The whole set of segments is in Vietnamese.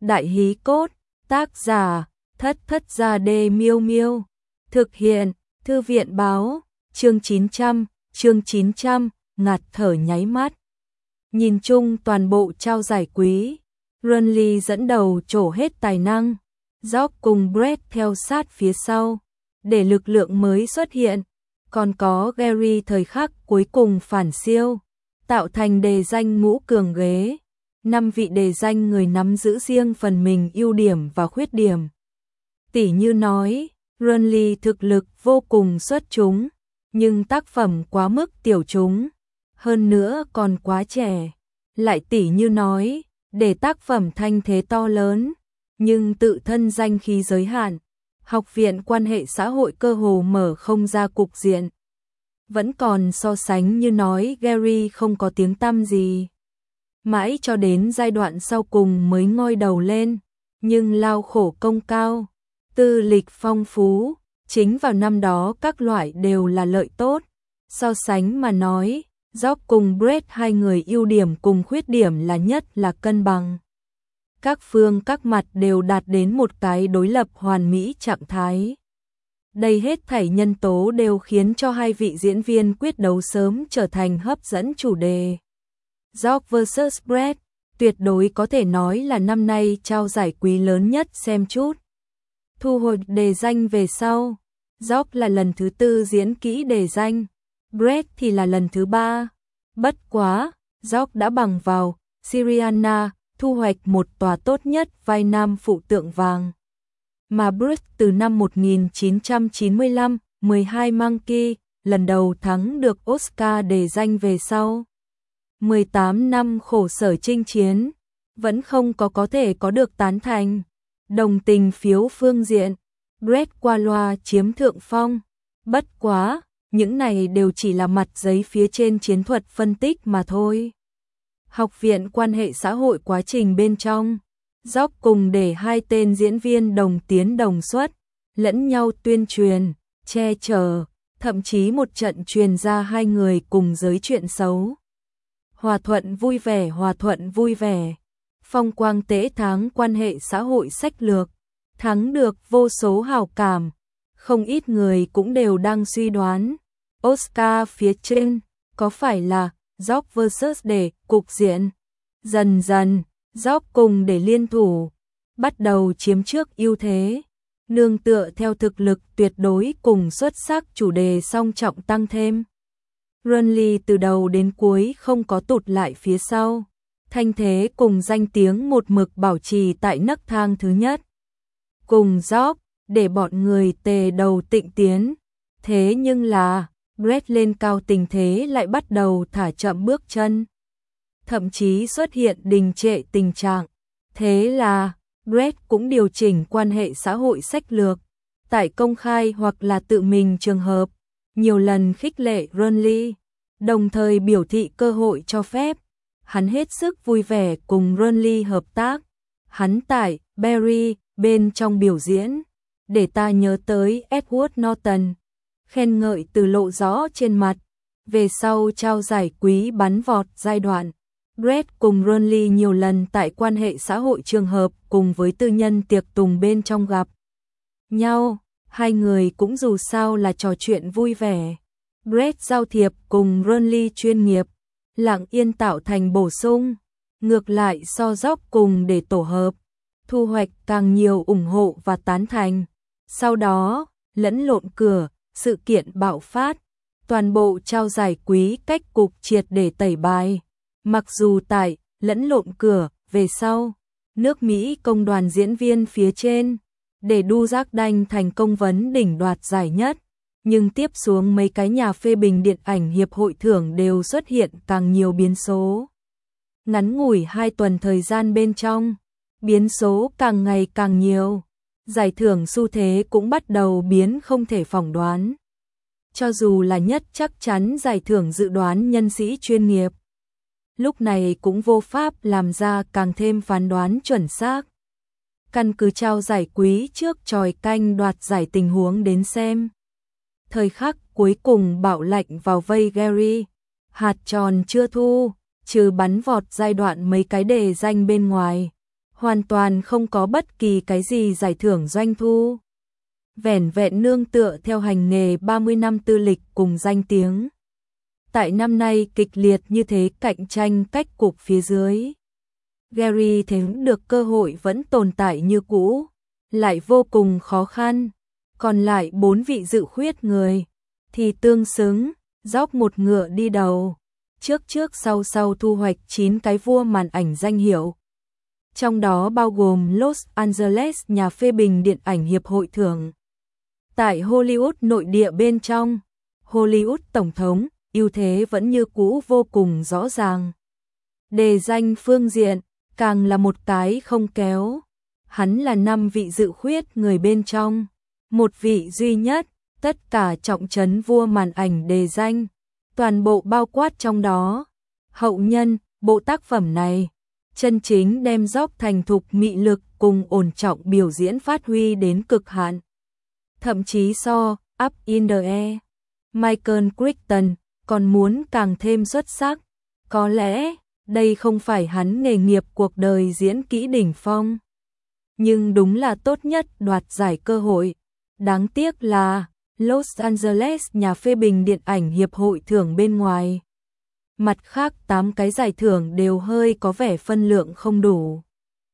Đại hí cốt, tác giả, Thất Thất Gia Đê Miêu Miêu. Thực hiện, Thư viện báo, chương 900, ngạt thở nháy mắt. Nhìn chung toàn bộ trao giải quý, Runley dẫn đầu trổ hết tài năng, George cùng Brett theo sát phía sau, để lực lượng mới xuất hiện, còn có Gary thời khắc cuối cùng phản siêu, tạo thành đề danh ngũ cường ghế. 5 vị đề danh người nắm giữ riêng phần mình ưu điểm và khuyết điểm. Tỉ như nói, Runley thực lực vô cùng xuất chúng, nhưng tác phẩm quá mức tiểu chúng, hơn nữa còn quá trẻ. Lại tỉ như nói, để tác phẩm thanh thế to lớn, nhưng tự thân danh khí giới hạn, học viện quan hệ xã hội cơ hồ mở không ra cục diện. Vẫn còn so sánh như nói Gary không có tiếng tăm gì. Mãi cho đến giai đoạn sau cùng mới ngoi đầu lên, nhưng lao khổ công cao, tư lịch phong phú, chính vào năm đó các loại đều là lợi tốt. So sánh mà nói, George cùng Brett hai người ưu điểm cùng khuyết điểm là nhất là cân bằng. Các phương các mặt đều đạt đến một cái đối lập hoàn mỹ trạng thái. Đây hết thảy nhân tố đều khiến cho hai vị diễn viên quyết đấu sớm trở thành hấp dẫn chủ đề. George vs Brett, tuyệt đối có thể nói là năm nay trao giải quý lớn nhất xem chút. Thu hồi đề danh về sau, George là lần thứ 4 diễn kỹ đề danh, Brett thì là lần thứ 3. Bất quá, George đã bằng vào Syriana thu hoạch một tòa tốt nhất vai nam phụ tượng vàng. Mà Brett từ năm 1995, 12 Monkey, lần đầu thắng được Oscar đề danh về sau. 18 năm khổ sở chinh chiến, vẫn không có thể có được tán thành. Đồng tình phiếu phương diện, Brett qua loa chiếm thượng phong. Bất quá, những này đều chỉ là mặt giấy phía trên chiến thuật phân tích mà thôi. Học viện quan hệ xã hội quá trình bên trong, George cùng để hai tên diễn viên đồng tiến đồng xuất, lẫn nhau tuyên truyền, che chở, thậm chí một trận truyền ra hai người cùng giới chuyện xấu. Hòa thuận vui vẻ, phong quang tễ tháng quan hệ xã hội sách lược, thắng được vô số hào cảm, không ít người cũng đều đang suy đoán, Oscar phía trên, có phải là George vs để cục diện. Dần dần, George cùng để liên thủ, bắt đầu chiếm trước ưu thế, nương tựa theo thực lực tuyệt đối cùng xuất sắc chủ đề song trọng tăng thêm. Runley từ đầu đến cuối không có tụt lại phía sau, thanh thế cùng danh tiếng một mực bảo trì tại nấc thang thứ nhất. Cùng George, để bọn người tề đầu tịnh tiến, thế nhưng là, Brett lên cao tình thế lại bắt đầu thả chậm bước chân. Thậm chí xuất hiện đình trệ tình trạng, thế là, Brett cũng điều chỉnh quan hệ xã hội sách lược, tại công khai hoặc là tự mình trường hợp, nhiều lần khích lệ Runley, đồng thời biểu thị cơ hội cho phép. Hắn hết sức vui vẻ cùng Runley hợp tác. Hắn tại Barry bên trong biểu diễn, để ta nhớ tới Edward Norton, khen ngợi từ lộ rõ trên mặt. Về sau trao giải quý bắn vọt giai đoạn, Brett cùng Runley nhiều lần tại quan hệ xã hội trường hợp cùng với tư nhân tiệc tùng bên trong gặp nhau, hai người cũng dù sao là trò chuyện vui vẻ. Brett giao thiệp cùng Runley chuyên nghiệp, lặng yên tạo thành bổ sung, ngược lại so George cùng để tổ hợp, thu hoạch càng nhiều ủng hộ và tán thành. Sau đó, lẫn lộn cửa, sự kiện bạo phát, toàn bộ trao giải quý cách cục triệt để tẩy bài. Mặc dù tại lẫn lộn cửa về sau, nước Mỹ công đoàn diễn viên phía trên, để đu giác đanh thành công vấn đỉnh đoạt giải nhất, nhưng tiếp xuống mấy cái nhà phê bình điện ảnh hiệp hội thưởng đều xuất hiện càng nhiều biến số. Ngắn ngủi 2 tuần thời gian bên trong, biến số càng ngày càng nhiều, giải thưởng xu thế cũng bắt đầu biến không thể phỏng đoán. Cho dù là nhất chắc chắn giải thưởng dự đoán nhân sĩ chuyên nghiệp, lúc này cũng vô pháp làm ra càng thêm phán đoán chuẩn xác. Căn cứ trao giải quý trước chòi canh đoạt giải tình huống đến xem. Thời khắc cuối cùng bạo lệnh vào vây Gary, hạt tròn chưa thu, trừ bắn vọt giai đoạn mấy cái đề danh bên ngoài, hoàn toàn không có bất kỳ cái gì giải thưởng doanh thu. Vẻn vẹn nương tựa theo hành nghề 30 năm tư lịch cùng danh tiếng. Tại năm nay kịch liệt như thế cạnh tranh cách cục phía dưới, Gary thấy được cơ hội vẫn tồn tại như cũ, lại vô cùng khó khăn. Còn lại 4 vị dự khuyết người thì tương xứng, dốc một ngựa đi đầu, trước sau thu hoạch 9 cái vua màn ảnh danh hiệu. Trong đó bao gồm Los Angeles nhà phê bình điện ảnh hiệp hội thưởng. Tại Hollywood nội địa bên trong, Hollywood tổng thống, ưu thế vẫn như cũ vô cùng rõ ràng. Đề danh phương diện, càng là một cái không kéo. Hắn là 5 vị dự khuyết người bên trong, một vị duy nhất, tất cả trọng trấn vua màn ảnh đề danh, toàn bộ bao quát trong đó. Hậu nhân, bộ tác phẩm này, chân chính đem dốc thành thục mị lực cùng ổn trọng biểu diễn phát huy đến cực hạn. Thậm chí so, Up in the Air, Michael Crichton, còn muốn càng thêm xuất sắc. Có lẽ, đây không phải hắn nghề nghiệp cuộc đời diễn kỹ đỉnh phong, nhưng đúng là tốt nhất đoạt giải cơ hội. Đáng tiếc là, Los Angeles nhà phê bình điện ảnh hiệp hội thưởng bên ngoài. Mặt khác 8 cái giải thưởng đều hơi có vẻ phân lượng không đủ.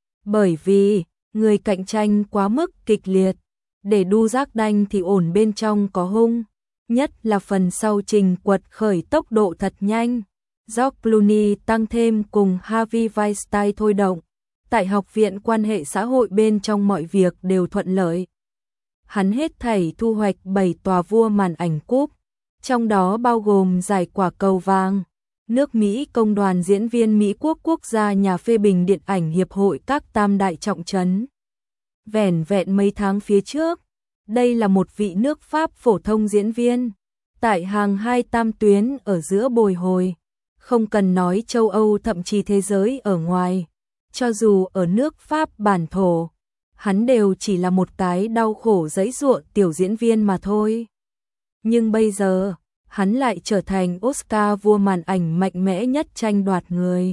Bởi vì, người cạnh tranh quá mức kịch liệt, để đu giác đanh thì ổn bên trong có hung. Nhất là phần sau trình quật khởi tốc độ thật nhanh. George Clooney tăng thêm cùng Harvey Weinstein thôi động. Tại học viện quan hệ xã hội bên trong mọi việc đều thuận lợi. Hắn hết thảy thu hoạch 7 tòa vua màn ảnh cúp, trong đó bao gồm giải quả cầu vàng, nước Mỹ Công đoàn diễn viên Mỹ Quốc quốc gia nhà phê bình điện ảnh hiệp hội các tam đại trọng trấn. Vẻn vẹn mấy tháng phía trước, đây là một vị nước Pháp phổ thông diễn viên, tại hàng 2 tam tuyến ở giữa bồi hồi, không cần nói châu Âu thậm chí thế giới ở ngoài, cho dù ở nước Pháp bản thổ, hắn đều chỉ là một cái đau khổ giãy giụa tiểu diễn viên mà thôi. Nhưng bây giờ, hắn lại trở thành Oscar vua màn ảnh mạnh mẽ nhất tranh đoạt người.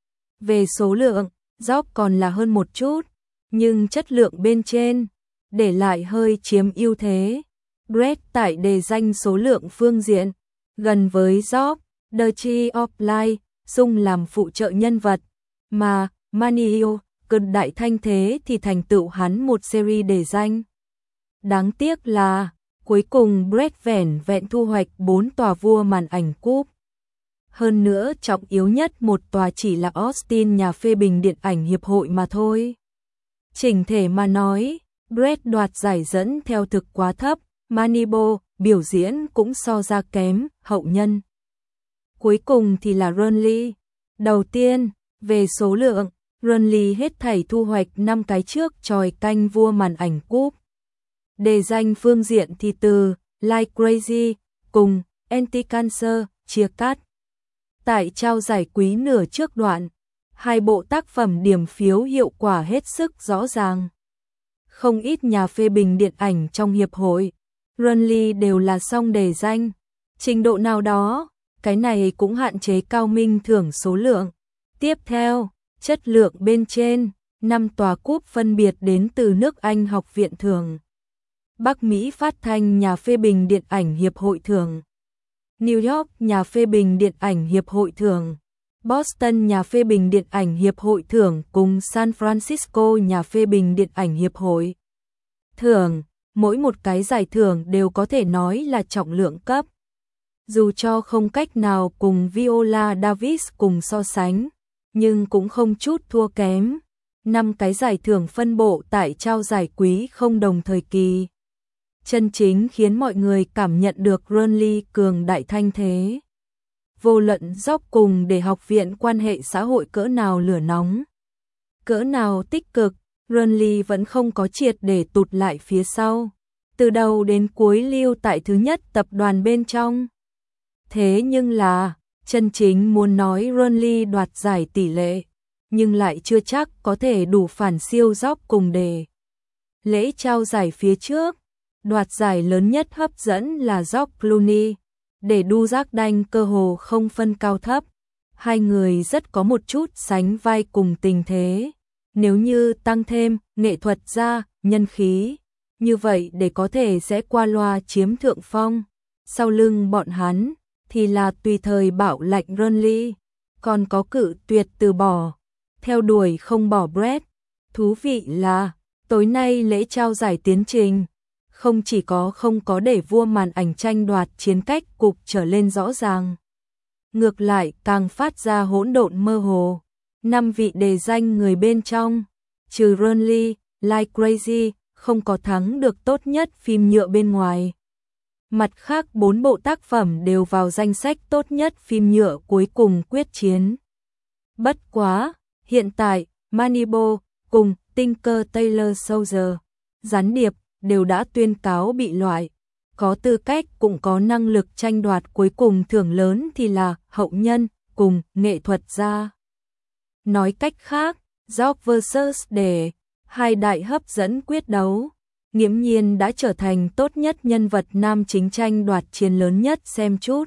Về số lượng, Job còn là hơn một chút, nhưng chất lượng bên trên, để lại hơi chiếm ưu thế. Brett tại đề danh số lượng phương diện, gần với Job, The Tree of Life, Dung làm phụ trợ nhân vật, mà Manio, cơn đại thanh thế thì thành tựu hắn một series đề danh. Đáng tiếc là, cuối cùng Brett vẻn vẹn thu hoạch 4 tòa vua màn ảnh cúp. Hơn nữa trọng yếu nhất một tòa chỉ là Austin nhà phê bình điện ảnh hiệp hội mà thôi. Chỉnh thể mà nói, Brett đoạt giải dẫn theo thực quá thấp, Manibo, biểu diễn cũng so ra kém, hậu nhân. Cuối cùng thì là Ronley. Đầu tiên, về số lượng, Ronley hết thảy thu hoạch 5 cái trước chòi canh vua màn ảnh cúp. Đề danh phương diện thì từ Like Crazy cùng Anti-Cancer chia cắt. Tại trao giải quý nửa trước đoạn, 2 bộ tác phẩm điểm phiếu hiệu quả hết sức rõ ràng. Không ít nhà phê bình điện ảnh trong hiệp hội, Ronley đều là song đề danh. Trình độ nào đó, cái này cũng hạn chế cao minh thưởng số lượng. Tiếp theo, chất lượng bên trên, 5 tòa cúp phân biệt đến từ nước Anh học viện thưởng, Bắc Mỹ phát thanh nhà phê bình điện ảnh hiệp hội thưởng, New York nhà phê bình điện ảnh hiệp hội thưởng, Boston nhà phê bình điện ảnh hiệp hội thưởng cùng San Francisco nhà phê bình điện ảnh hiệp hội thưởng. Mỗi một cái giải thưởng đều có thể nói là trọng lượng cấp. Dù cho không cách nào cùng Viola Davis cùng so sánh, nhưng cũng không chút thua kém. 5 cái giải thưởng phân bộ tại trao giải quý không đồng thời kỳ, chân chính khiến mọi người cảm nhận được Ronley cường đại thanh thế. Vô luận dốc cùng để học viện quan hệ xã hội cỡ nào lửa nóng, cỡ nào tích cực, Ronley vẫn không có triệt để tụt lại phía sau. Từ đầu đến cuối lưu tại thứ nhất tập đoàn bên trong. Thế nhưng là, chân chính muốn nói Ronley đoạt giải tỷ lệ, nhưng lại chưa chắc có thể đủ phản siêu dốc cùng đề. Lễ trao giải phía trước, đoạt giải lớn nhất hấp dẫn là George Clooney, để đu giác đanh cơ hồ không phân cao thấp. Hai người rất có một chút sánh vai cùng tình thế, Nếu như tăng thêm nghệ thuật gia, nhân khí, như vậy để có thể sẽ qua loa chiếm thượng phong. Sau lưng bọn hắn thì là tùy thời bảo lệnh Renly, còn có cự tuyệt từ bỏ, theo đuổi không bỏ Brett. Thú vị là tối nay lễ trao giải tiến trình không chỉ không có để vua màn ảnh tranh đoạt chiến cách cục trở lên rõ ràng, ngược lại càng phát ra hỗn độn mơ hồ. 5 vị đề danh người bên trong, trừ Renly, Like Crazy, không có thắng được tốt nhất phim nhựa bên ngoài. Mặt khác 4 bộ tác phẩm đều vào danh sách tốt nhất phim nhựa cuối cùng quyết chiến. Bất quá, hiện tại, Moneyball cùng Tinker Tailor Soldier, gián điệp đều đã tuyên cáo bị loại, có tư cách cũng có năng lực tranh đoạt cuối cùng thưởng lớn thì là hậu nhân cùng nghệ thuật gia. Nói cách khác, George vs. để hai đại hấp dẫn quyết đấu, nghiễm nhiên đã trở thành tốt nhất nhân vật nam chính tranh đoạt chiến lớn nhất. Xem chút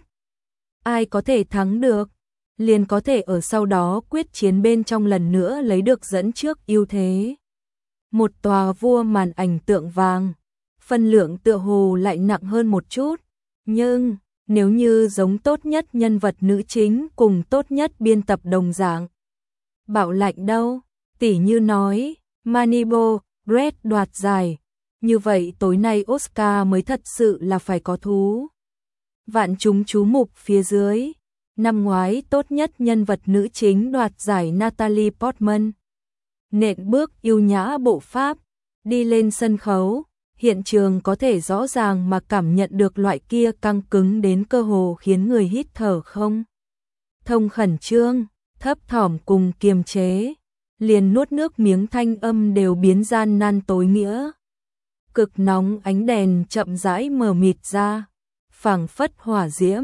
ai có thể thắng được, liền có thể ở sau đó quyết chiến bên trong lần nữa lấy được dẫn trước ưu thế. Một tòa vua màn ảnh tượng vàng, phân lượng tựa hồ lại nặng hơn một chút, nhưng nếu như giống tốt nhất nhân vật nữ chính cùng tốt nhất biên tập đồng dạng, bảo lạnh đâu, tỉ như nói Moneyball, Brett đoạt giải, như vậy tối nay Oscar mới thật sự là phải có thú. Vạn chúng chú mục phía dưới, năm ngoái tốt nhất nhân vật nữ chính đoạt giải Natalie Portman, nện bước yêu nhã bộ pháp, đi lên sân khấu, hiện trường có thể rõ ràng mà cảm nhận được loại kia căng cứng đến cơ hồ khiến người hít thở không thông, khẩn trương, thấp thỏm cùng kiềm chế, liền nuốt nước miếng thanh âm đều biến gian nan tối nghĩa. Cực nóng ánh đèn chậm rãi mờ mịt ra, phảng phất hỏa diễm,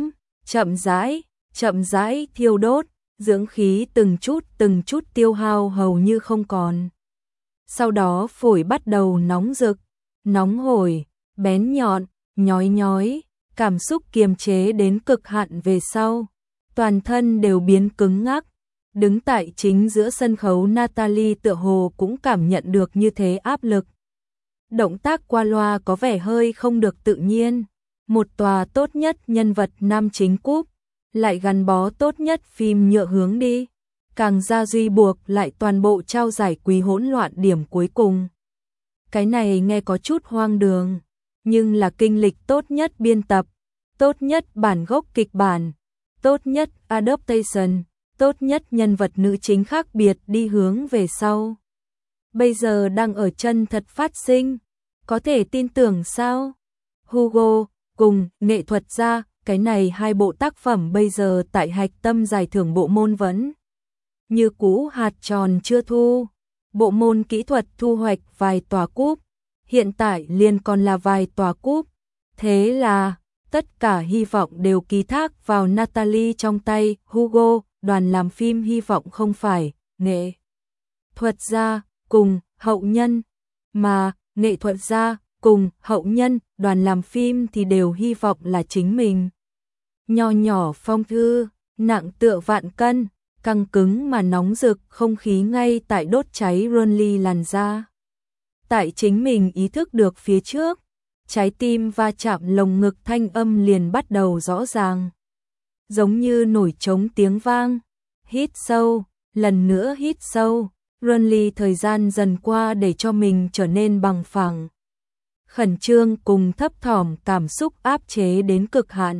chậm rãi thiêu đốt, dưỡng khí từng chút tiêu hao hầu như không còn. Sau đó phổi bắt đầu nóng rực, nóng hổi, bén nhọn, nhói nhói, cảm xúc kiềm chế đến cực hạn về sau, toàn thân đều biến cứng ngắc. Đứng tại chính giữa sân khấu Natalie tựa hồ cũng cảm nhận được như thế áp lực. Động tác qua loa có vẻ hơi không được tự nhiên. Một tòa tốt nhất nhân vật nam chính cúp, lại gắn bó tốt nhất phim nhựa hướng đi, càng ra duy buộc lại toàn bộ trao giải quý hỗn loạn điểm cuối cùng. Cái này nghe có chút hoang đường, nhưng là kinh lịch tốt nhất biên tập, tốt nhất bản gốc kịch bản, tốt nhất adaptation, tốt nhất nhân vật nữ chính khác biệt đi hướng về sau. Bây giờ đang ở chân thật phát sinh, có thể tin tưởng sao? Hugo cùng nghệ thuật gia, cái này hai bộ tác phẩm bây giờ tại hạch tâm giải thưởng bộ môn vẫn như cũ hạt tròn chưa thu. Bộ môn kỹ thuật thu hoạch vài tòa cúp, hiện tại liền còn là vài tòa cúp. Thế là tất cả hy vọng đều ký thác vào Natalie trong tay. Hugo, đoàn làm phim hy vọng không phải nghệ thuật gia cùng hậu nhân, mà nghệ thuật gia cùng hậu nhân, đoàn làm phim thì đều hy vọng là chính mình. Nho nhỏ phong thư, nặng tựa vạn cân, căng cứng mà nóng rực, không khí ngay tại đốt cháy Renly làn da. Tại chính mình ý thức được phía trước, trái tim va chạm lồng ngực, thanh âm liền bắt đầu rõ ràng. Giống như nổi trống tiếng vang, hít sâu, lần nữa hít sâu, Renly thời gian dần qua để cho mình trở nên bằng phẳng. Khẩn trương cùng thấp thỏm cảm xúc áp chế đến cực hạn.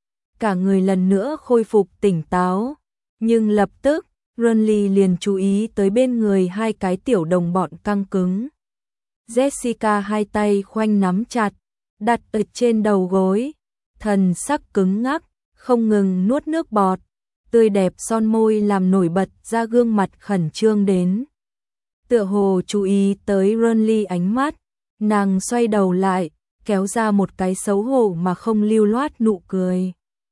Cả người lần nữa khôi phục tỉnh táo, nhưng lập tức, Renly liền chú ý tới bên người hai cái tiểu đồng bọn căng cứng. Jessica hai tay khoanh nắm chặt, đặt ở trên đầu gối, thần sắc cứng ngắc, không ngừng nuốt nước bọt, tươi đẹp son môi làm nổi bật ra gương mặt khẩn trương đến. Tựa hồ chú ý tới Renly ánh mắt, nàng xoay đầu lại, kéo ra một cái xấu hổ mà không lưu loát nụ cười.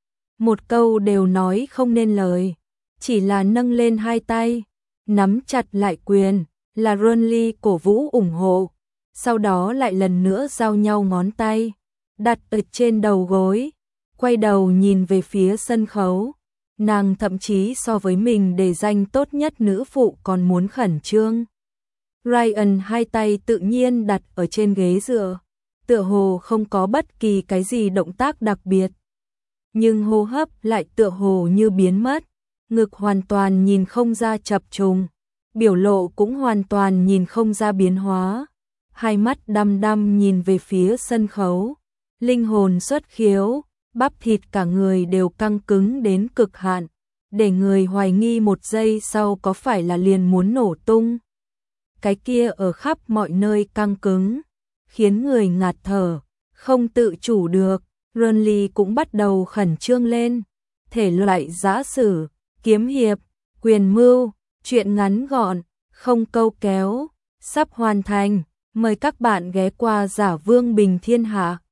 Một câu đều nói không nên lời, chỉ là nâng lên hai tay, nắm chặt lại quyền, là Renly cổ vũ ủng hộ, sau đó lại lần nữa giao nhau ngón tay, đặt ở trên đầu gối, quay đầu nhìn về phía sân khấu. Nàng thậm chí so với mình đề danh tốt nhất nữ phụ còn muốn khẩn trương. Ryan hai tay tự nhiên đặt ở trên ghế dựa, tựa hồ không có bất kỳ cái gì động tác đặc biệt. Nhưng hô hấp lại tựa hồ như biến mất, ngực hoàn toàn nhìn không ra chập trùng, biểu lộ cũng hoàn toàn nhìn không ra biến hóa. Hai mắt đăm đăm nhìn về phía sân khấu, linh hồn xuất khiếu, bắp thịt cả người đều căng cứng đến cực hạn, để người hoài nghi một giây sau có phải là liền muốn nổ tung. Cái kia ở khắp mọi nơi căng cứng, khiến người ngạt thở, không tự chủ được. Renly cũng bắt đầu khẩn trương lên, thể loại giã sử, kiếm hiệp, quyền mưu, truyện ngắn gọn, không câu kéo, sắp hoàn thành. Mời các bạn ghé qua Giả Vương Bình Thiên Hạ.